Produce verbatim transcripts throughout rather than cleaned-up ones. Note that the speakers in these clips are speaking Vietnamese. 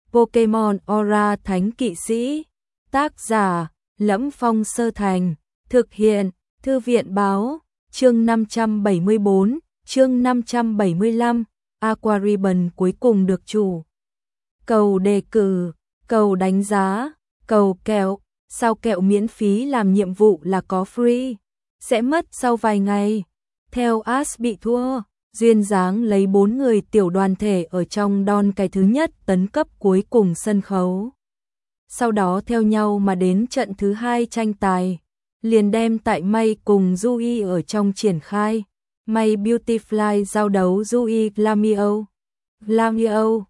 Pokemon Aura Thánh Kỵ Sĩ. Tác giả: Lẫm Phong Sơ Thành. Thực hiện: Thư viện báo. Chương năm trăm bảy mươi bốn, chương năm trăm bảy mươi lăm. Aquaribbon cuối cùng được chủ cầu đề cử, cầu đánh giá, cầu kẹo. Sao kẹo miễn phí làm nhiệm vụ là có free, sẽ mất sau vài ngày. Theo Ash bị thua, duyên dáng lấy bốn người tiểu đoàn thể ở trong đòn cái thứ nhất tấn cấp cuối cùng sân khấu. Sau đó theo nhau mà đến trận thứ hai tranh tài, liền đem tại May cùng Yui ở trong triển khai. May Beautifly giao đấu Yui Glameow. Glameow,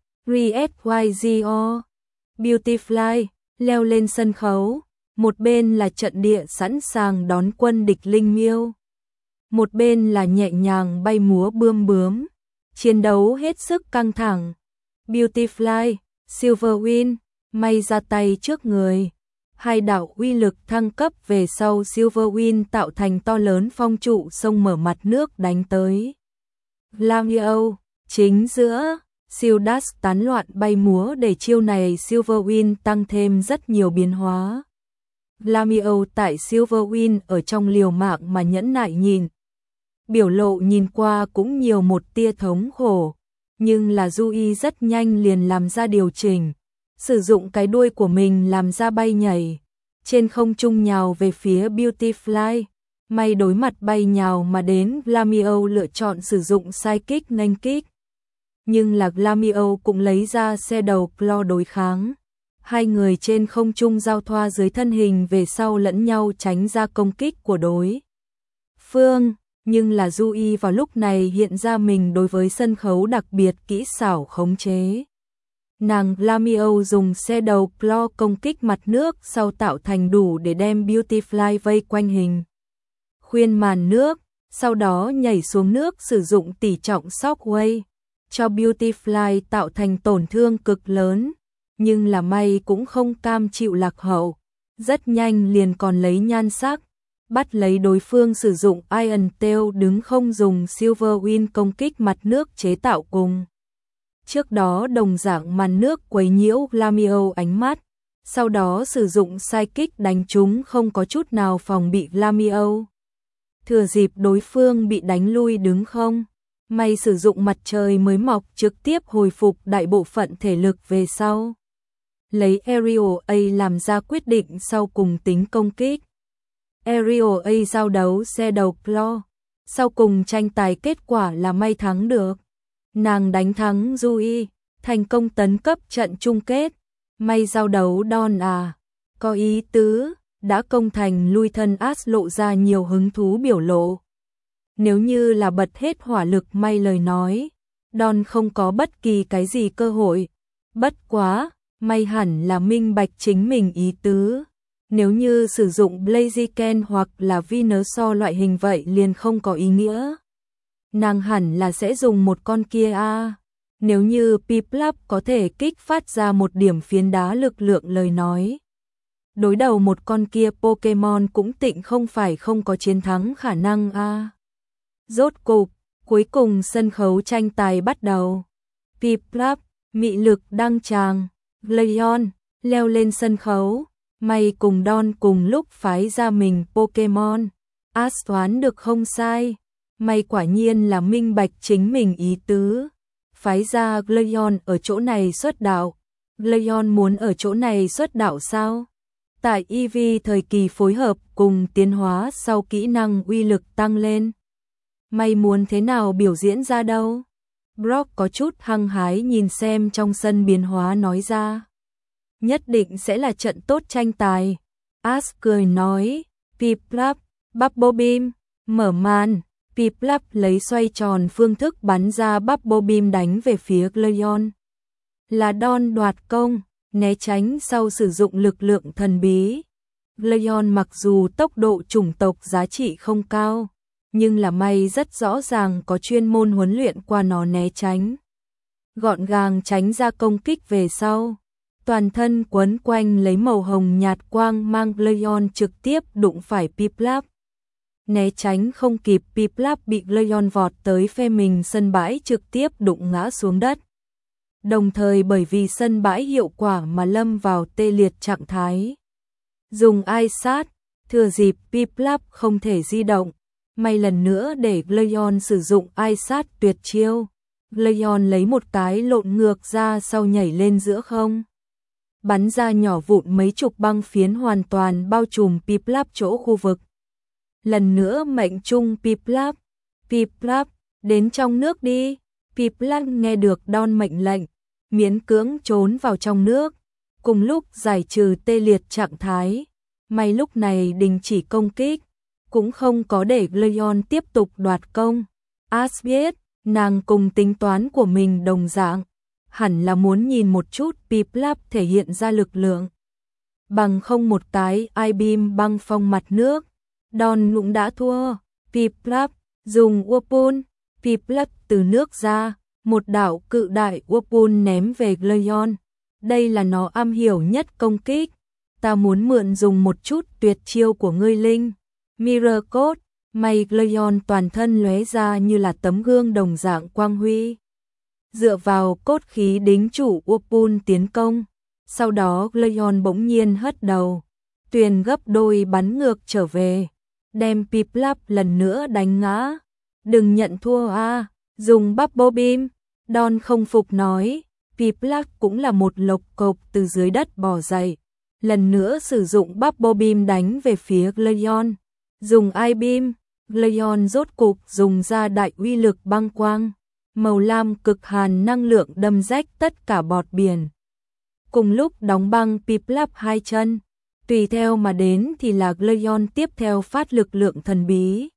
Re-S-Y-G-O. Beautifly leo lên sân khấu, một bên là trận địa sẵn sàng đón quân địch linh miêu, một bên là nhẹ nhàng bay múa bươm bướm, chiến đấu hết sức căng thẳng. Beautifly, Silverwind, May ra tay trước người, hai đạo uy lực thăng cấp về sau Silverwind tạo thành to lớn phong trụ sông mở mặt nước đánh tới. Glameow, chính giữa, siêu dash tán loạn bay múa để chiêu này Silverwind tăng thêm rất nhiều biến hóa. Glameow tại Silverwind ở trong liều mạng mà nhẫn nại nhìn. Biểu lộ nhìn qua cũng nhiều một tia thống khổ, nhưng là Yui rất nhanh liền làm ra điều chỉnh, sử dụng cái đuôi của mình làm ra bay nhảy, trên không trung nhào về phía Beautifly. May đối mặt bay nhào mà đến, Glameow lựa chọn sử dụng Psychic nghênh kích. Nhưng là Glameow cũng lấy ra xe đầu Claw đối kháng. Hai người trên không trung giao thoa dưới thân hình về sau lẫn nhau tránh ra công kích của đối phương. Nhưng là Yui vào lúc này hiện ra mình đối với sân khấu đặc biệt kỹ xảo khống chế. Nàng Glameow dùng xe đầu Claw công kích mặt nước sau tạo thành đủ để đem Beautifly vây quanh hình khuyên màn nước, sau đó nhảy xuống nước sử dụng tỷ trọng Shockwave, cho Beautifly tạo thành tổn thương cực lớn. Nhưng là May cũng không cam chịu lạc hậu, rất nhanh liền còn lấy nhan sắc, bắt lấy đối phương sử dụng Iron Tail đứng không dùng Silverwind công kích mặt nước chế tạo cùng. Trước đó đồng dạng màn nước quấy nhiễu Glameow ánh mắt, sau đó sử dụng Psychic đánh chúng không có chút nào phòng bị Glameow. Thừa dịp đối phương bị đánh lui đứng không, May sử dụng mặt trời mới mọc trực tiếp hồi phục đại bộ phận thể lực về sau. Lấy Aerial A làm ra quyết định sau cùng tính công kích. Aerial A giao đấu xe đầu Claw, sau cùng tranh tài kết quả là May thắng được. Nàng đánh thắng Yui, thành công tấn cấp trận chung kết. May giao đấu Dawn à, có ý tứ, đã công thành lui thân. Ash lộ ra nhiều hứng thú biểu lộ. Nếu như là bật hết hỏa lực May lời nói, Dawn không có bất kỳ cái gì cơ hội. Bất quá, May hẳn là minh bạch chính mình ý tứ. Nếu như sử dụng Blaziken hoặc là Venusaur loại hình vậy liền không có ý nghĩa. Nàng hẳn là sẽ dùng một con kia a. À. Nếu như Piplup có thể kích phát ra một điểm phiến đá lực lượng lời nói, đối đầu một con kia Pokemon cũng tịnh không phải không có chiến thắng khả năng a. À. Rốt cục, cuối cùng sân khấu tranh tài bắt đầu. Piplup, mị lực đăng tràng. Glaceon leo lên sân khấu, May cùng Dawn cùng lúc phái ra mình Pokemon. Ash đoán được không sai, May quả nhiên là minh bạch chính mình ý tứ. Phái ra Glaceon ở chỗ này xuất đạo. Glaceon muốn ở chỗ này xuất đạo sao? Tại e vê thời kỳ phối hợp cùng tiến hóa sau kỹ năng uy lực tăng lên. May muốn thế nào biểu diễn ra đâu? Brock có chút hăng hái nhìn xem trong sân biến hóa nói ra. Nhất định sẽ là trận tốt tranh tài. Ash cười nói, Piplup, Bubble Beam, mở màn. Piplup lấy xoay tròn phương thức bắn ra Bubble Beam đánh về phía Glaceon. Là Dawn đoạt công, né tránh sau sử dụng lực lượng thần bí. Glaceon mặc dù tốc độ chủng tộc giá trị không cao, nhưng là May rất rõ ràng có chuyên môn huấn luyện qua nó né tránh. Gọn gàng tránh ra công kích về sau. Toàn thân quấn quanh lấy màu hồng nhạt quang mang Glaceon trực tiếp đụng phải Piplup. Né tránh không kịp, Piplup bị Glaceon vọt tới phe mình sân bãi trực tiếp đụng ngã xuống đất. đồng thời bởi vì sân bãi hiệu quả mà lâm vào tê liệt trạng thái. Dùng ai sát, thừa dịp Piplup không thể di động, may lần nữa để Gleon sử dụng ai sát tuyệt chiêu. Gleon lấy một cái lộn ngược ra sau nhảy lên giữa không, bắn ra nhỏ vụn mấy chục băng phiến hoàn toàn bao trùm Piplup chỗ khu vực. Lần nữa mệnh trung Piplup, Piplup, đến trong nước đi. Piplup nghe được Don mệnh lệnh, miễn cưỡng trốn vào trong nước, cùng lúc giải trừ tê liệt trạng thái. May lúc này đình chỉ công kích, cũng không có để Gleon tiếp tục đoạt công. As biết, nàng cùng tính toán của mình đồng dạng, hẳn là muốn nhìn một chút Piplup thể hiện ra lực lượng. Bằng không một cái I-beam băng phong mặt nước, Don cũng đã thua. Piplup dùng Whirlpool, Piplup từ nước ra, một đạo cự đại Whirlpool ném về Gleon. Đây là nó am hiểu nhất công kích. Ta muốn mượn dùng một chút tuyệt chiêu của ngươi Linh. Mirror Code, may Gleon toàn thân lóe ra như là tấm gương đồng dạng quang huy. Dựa vào cốt khí đính chủ Whirlpool tiến công, sau đó Gleon bỗng nhiên hất đầu, tuyền gấp đôi bắn ngược trở về, đem Piplup lần nữa đánh ngã. Đừng nhận thua a, dùng Bubble Beam. Don không phục nói. Piplup cũng là một lộc cộc từ dưới đất bò dậy, lần nữa sử dụng Bubble Beam đánh về phía Gleon. Dùng I-beam, Gleon rốt cục dùng ra đại uy lực băng quang, màu lam cực hàn năng lượng đâm rách tất cả bọt biển. Cùng lúc đóng băng Piplup hai chân, tùy theo mà đến thì là Gleon tiếp theo phát lực lượng thần bí.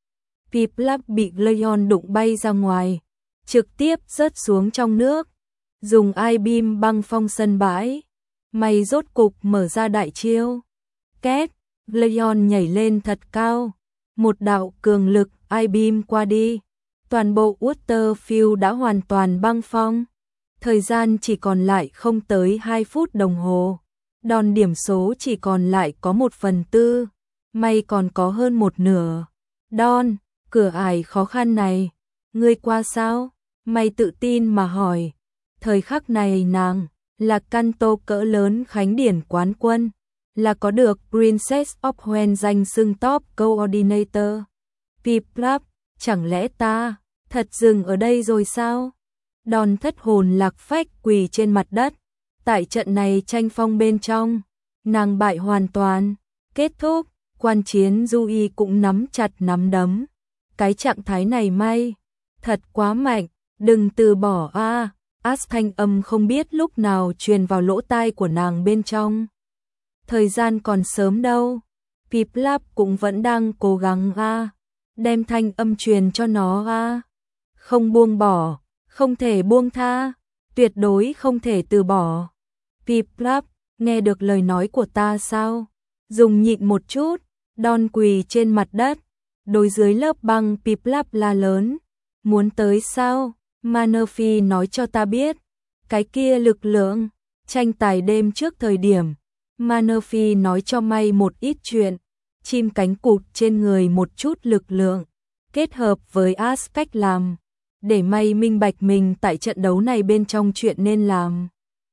Piplup bị Gleon đụng bay ra ngoài, trực tiếp rớt xuống trong nước. Dùng I-beam băng phong sân bãi, may rốt cục mở ra đại chiêu. Két, Gleon nhảy lên thật cao, một đạo cường lực I-beam qua đi, toàn bộ Waterfield đã hoàn toàn băng phong. Thời gian chỉ còn lại không tới hai phút đồng hồ, đòn điểm số chỉ còn lại có một phần tư, may còn có hơn một nửa. Don, cửa ải khó khăn này, ngươi qua sao? May tự tin mà hỏi. Thời khắc này nàng là Kanto cỡ lớn khánh điển quán quân, là có được Princess of When danh xưng top coordinator. Piplup, chẳng lẽ ta thật dừng ở đây rồi sao? Don thất hồn lạc phách quỳ trên mặt đất. Tại trận này tranh phong bên trong, nàng bại hoàn toàn. Kết thúc, quan chiến Yui cũng nắm chặt nắm đấm. Cái trạng thái này may, thật quá mạnh, đừng từ bỏ a. À. As thanh âm không biết lúc nào truyền vào lỗ tai của nàng bên trong. Thời gian còn sớm đâu. Piplup cũng vẫn đang cố gắng a. À. Đem thanh âm truyền cho nó a. À. Không buông bỏ, không thể buông tha, tuyệt đối không thể từ bỏ. Piplup, nghe được lời nói của ta sao? Dùng nhịn một chút. Don quỳ trên mặt đất, đối dưới lớp băng. Piplup la lớn. Muốn tới sao? Manaphy nói cho ta biết. Cái kia lực lượng, tranh tài đêm trước thời điểm. Manaphy nói cho may một ít chuyện. Chim cánh cụt trên người một chút lực lượng, kết hợp với aspect làm, để may minh bạch mình tại trận đấu này bên trong chuyện nên làm.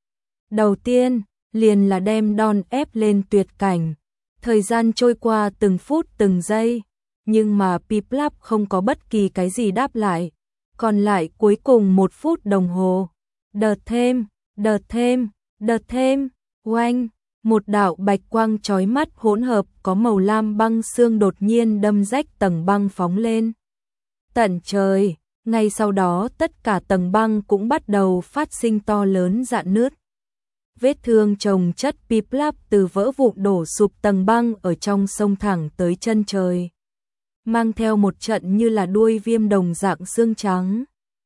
Đầu tiên, liền là đem Don ép lên tuyệt cảnh. Thời gian trôi qua từng phút từng giây, nhưng mà Piplup không có bất kỳ cái gì đáp lại. Còn lại cuối cùng một phút đồng hồ. Đợt thêm, đợt thêm, đợt thêm, oanh, một đạo bạch quang chói mắt hỗn hợp có màu lam băng xương đột nhiên đâm rách tầng băng phóng lên tận trời. Ngay sau đó tất cả tầng băng cũng bắt đầu phát sinh to lớn rạn nứt. Vết thương chồng chất. Piplup từ vỡ vụn đổ sụp tầng băng ở trong sông thẳng tới chân trời, mang theo một trận như là đuôi viêm đồng dạng xương trắng.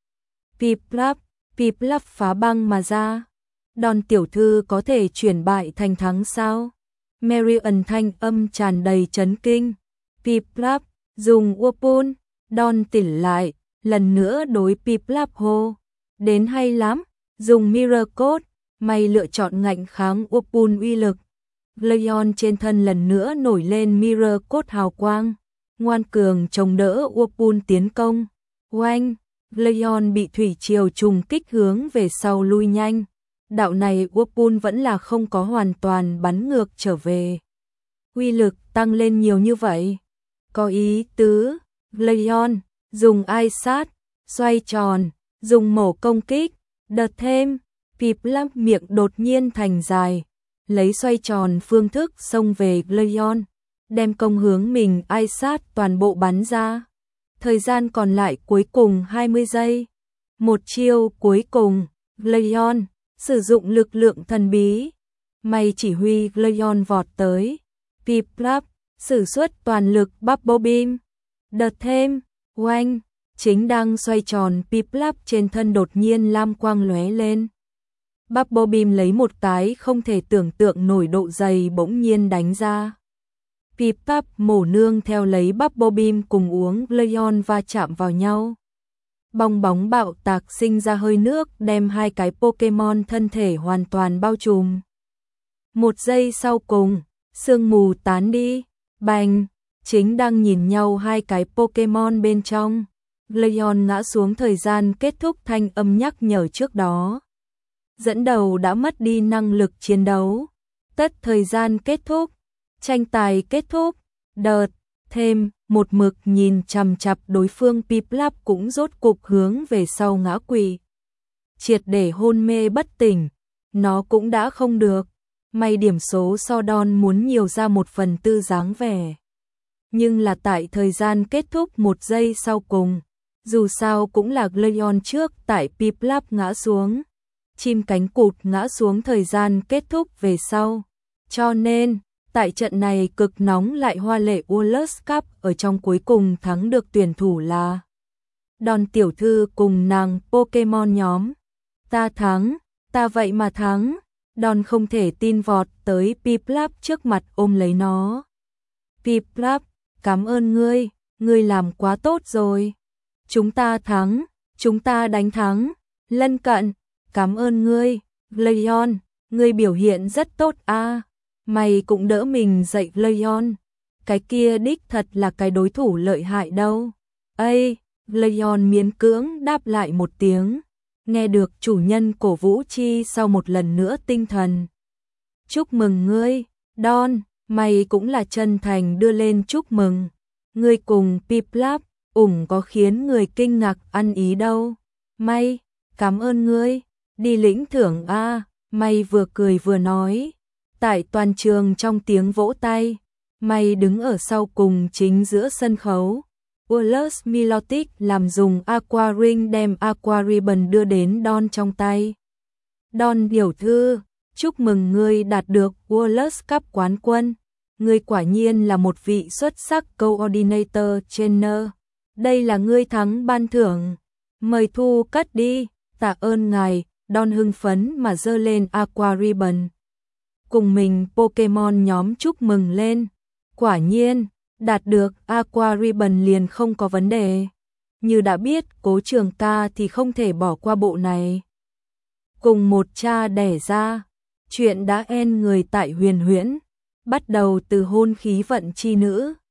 Piplup, Piplup phá băng mà ra. Don tiểu thư có thể chuyển bại thành thắng sao? Marion thanh âm tràn đầy chấn kinh. Piplup, dùng Whirlpool. Don tỉnh lại, lần nữa đối Piplup hô. Đến hay lắm, dùng Mirror Code. May lựa chọn ngạnh kháng Whirlpool uy lực. Gleon trên thân lần nữa nổi lên Mirror Code hào quang, ngoan cường chống đỡ Whirlpool tiến công. Oanh, Leon bị thủy triều trùng kích hướng về sau lui nhanh. Đạo này Whirlpool vẫn là không có hoàn toàn bắn ngược trở về. Uy lực tăng lên nhiều như vậy. Có ý tứ, Leon dùng ai sát, xoay tròn, dùng mổ công kích, đợt thêm, Piplup miệng đột nhiên thành dài, lấy xoay tròn phương thức xông về Leon, đem công hướng mình ai sát toàn bộ bắn ra. Thời gian còn lại cuối cùng hai mươi giây. Một chiêu cuối cùng, Leon sử dụng lực lượng thần bí. May chỉ huy Leon vọt tới. Piplup sử xuất toàn lực Bubble Beam. Đợt thêm, oanh, chính đang xoay tròn Piplup trên thân đột nhiên lam quang lóe lên. Bubble Beam lấy một cái không thể tưởng tượng nổi độ dày bỗng nhiên đánh ra. Piplup mổ nương theo lấy Bubble Beam cùng uống Leon va chạm vào nhau. Bong bóng bạo tạc sinh ra hơi nước đem hai cái Pokemon thân thể hoàn toàn bao trùm. Một giây sau cùng, sương mù tán đi, bành, chính đang nhìn nhau hai cái Pokemon bên trong. Leon ngã xuống thời gian kết thúc thanh âm nhắc nhở trước đó. Dẫn đầu đã mất đi năng lực chiến đấu. Tất thời gian kết thúc, tranh tài kết thúc, đợt, thêm, một mực nhìn chằm chằm đối phương Piplup cũng rốt cục hướng về sau ngã quỵ. Triệt để hôn mê bất tỉnh, nó cũng đã không được. May điểm số so đon muốn nhiều ra một phần tư dáng vẻ. Nhưng là tại thời gian kết thúc một giây sau cùng, dù sao cũng là Leon trước tại Piplup ngã xuống. Chim cánh cụt ngã xuống thời gian kết thúc về sau. Cho nên, tại trận này cực nóng lại hoa lệ World Cup ở trong cuối cùng thắng được tuyển thủ là Đòn tiểu thư cùng nàng Pokemon nhóm. Ta thắng, ta vậy mà thắng. Đòn không thể tin vọt tới Piplup trước mặt ôm lấy nó. Piplup, cảm ơn ngươi, ngươi làm quá tốt rồi. Chúng ta thắng, chúng ta đánh thắng. Lân cận, cảm ơn ngươi. Leon, ngươi biểu hiện rất tốt a. À. Mày cũng đỡ mình dậy Leon. Cái kia đích thật là cái đối thủ lợi hại đâu. Ây, Leon miễn cưỡng đáp lại một tiếng. Nghe được chủ nhân cổ vũ chi sau một lần nữa tinh thần. Chúc mừng ngươi, Don, mày cũng là chân thành đưa lên chúc mừng. Ngươi cùng Piplup, ủng có khiến người kinh ngạc ăn ý đâu. May, cảm ơn ngươi, đi lĩnh thưởng a. À. May vừa cười vừa nói. Tại toàn trường trong tiếng vỗ tay, May đứng ở sau cùng chính giữa sân khấu. Wallace Milotic làm dùng Aqua Ring đem Aqua Ribbon đưa đến Don trong tay. Don tiểu thư, chúc mừng ngươi đạt được Wallace Cup quán quân. Ngươi quả nhiên là một vị xuất sắc coordinator trainer. Đây là ngươi thắng ban thưởng. Mời thu cất đi, tạ ơn ngài. Don hưng phấn mà giơ lên Aqua Ribbon. Cùng mình Pokemon nhóm chúc mừng lên. Quả nhiên, đạt được Aqua Ribbon liền không có vấn đề. Như đã biết Cố Trường Ca thì không thể bỏ qua bộ này. Cùng một cha đẻ ra, chuyện đã end người tại Huyền Huyễn, bắt đầu từ hôn khí vận chi nữ.